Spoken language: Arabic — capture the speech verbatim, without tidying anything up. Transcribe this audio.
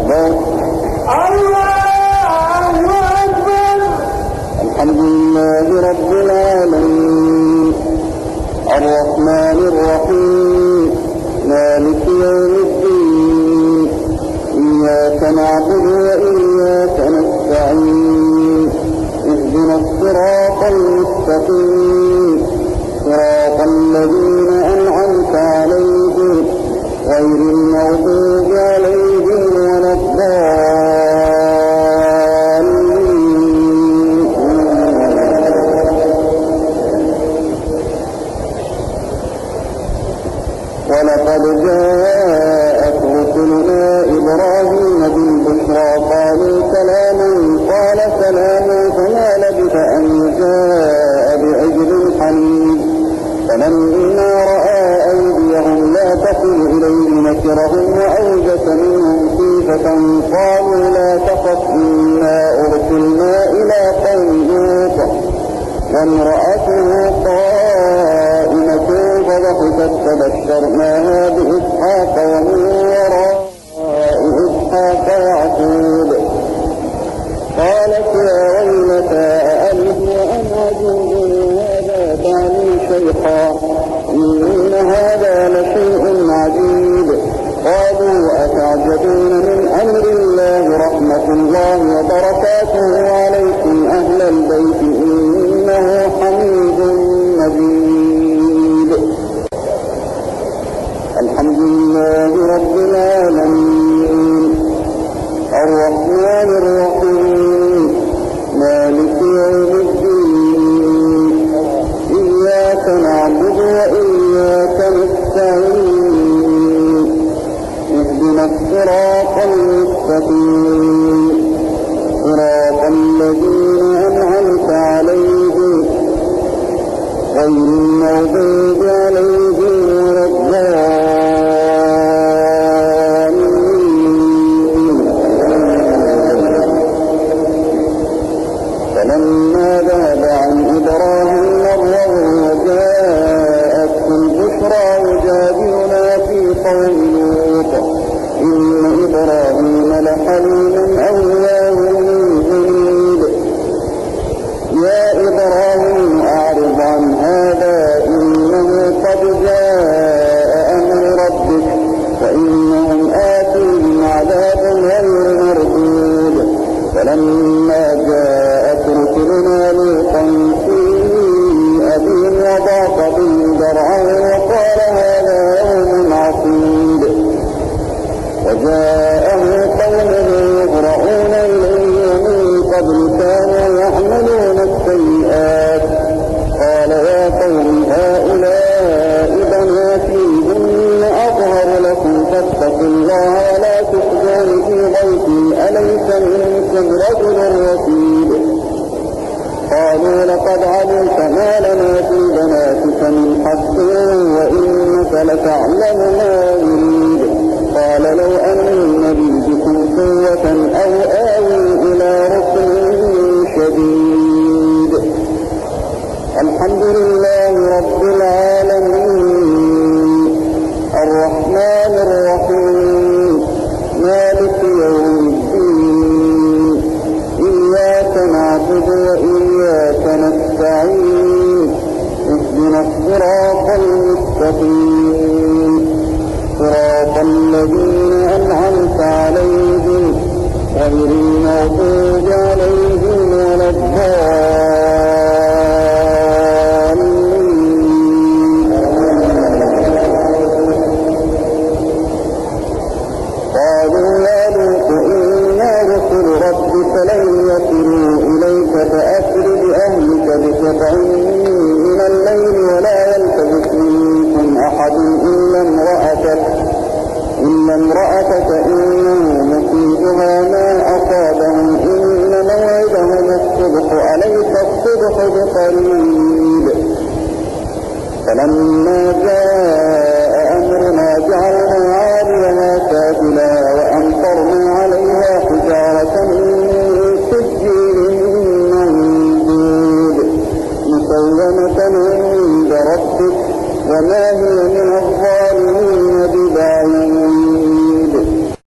أكبر الله أكبر. الحمد لله رب العالمين الرحمن الرحيم مالك يوم الدين إياك نعبد وإياك نستعين اهدنا الصراط المستقيم صراط الذين أنعمت عليهم غير المغضوب عليهم ولا الضالين. ولقد جاءت رسلنا إبراهيم بالبشرى قالوا سلاما قال سلام فما لبث أن جاء بعجل حنيذ فلما رأى أيديهم لا تصل إليه نكرهم وأوجس منهم خيفة قالوا لا تخف إنا أرسلنا إلى قوم لوط وامرأته قائمة فضحكت فبشرناها بإسحاق ومن وراء إسحاق يعقوب قالت يا ويلتى أألد وأنا عجوز وهذا بعلي شيخا إن هذا لشيء عجيب قالوا أتعجبون من أمر الله رحمة الله وبركاته عليكم أهل البيت إنه حميد مجيد. الحمد لله رب العالمين الرحمن الرحيم مالك يوم الدين إياك نعبد وإياك نستعين اهدنا الصراط المستقيم صراط الذين أنعمت عليهم غير المغضوب عليهم ولا الضالين. فلما ذهب عن إبراهيم الرعب وجاءته البشرى يجادلنا في قوم لوط إن إبراهيم لحليم أواه منيب. يا إبراهيم أعرض عن هذا إنه قد جاء أمر ربك فإنهم آتيهم عذاب غير مردود. فلما جاءت رسلنا لوطا سيء بهم وضاق بهم ذرعا وقال هذا يوم عصيب وجاءه قومه يهرعون إليه ومن قبل كانوا يعملون السيئات قال يا قوم هؤلاء بناتي هن أطهر لكم فاتقوا الله ولا تخزون في ضيفي أليس منكم رجل رشيد. قالوا لقد علمت ما لنا في بناتك من حق وإنك لتعلم ما يريد. قال لو أن لي بكم قوة أو آوي إلى ركن شديد. الحمد لله رب العالمين الرحمن الرحيم مالك يوم الدين إياك نعبد وإياك نستعين اهدنا الصراط المستقيم صراط الذين أنعمت عليهم غير المغضوب عليهم ولا الضالين. قالوا يا لوط إنا رسل ربك لن يصلوا إليك فأسر بأهلك بقطع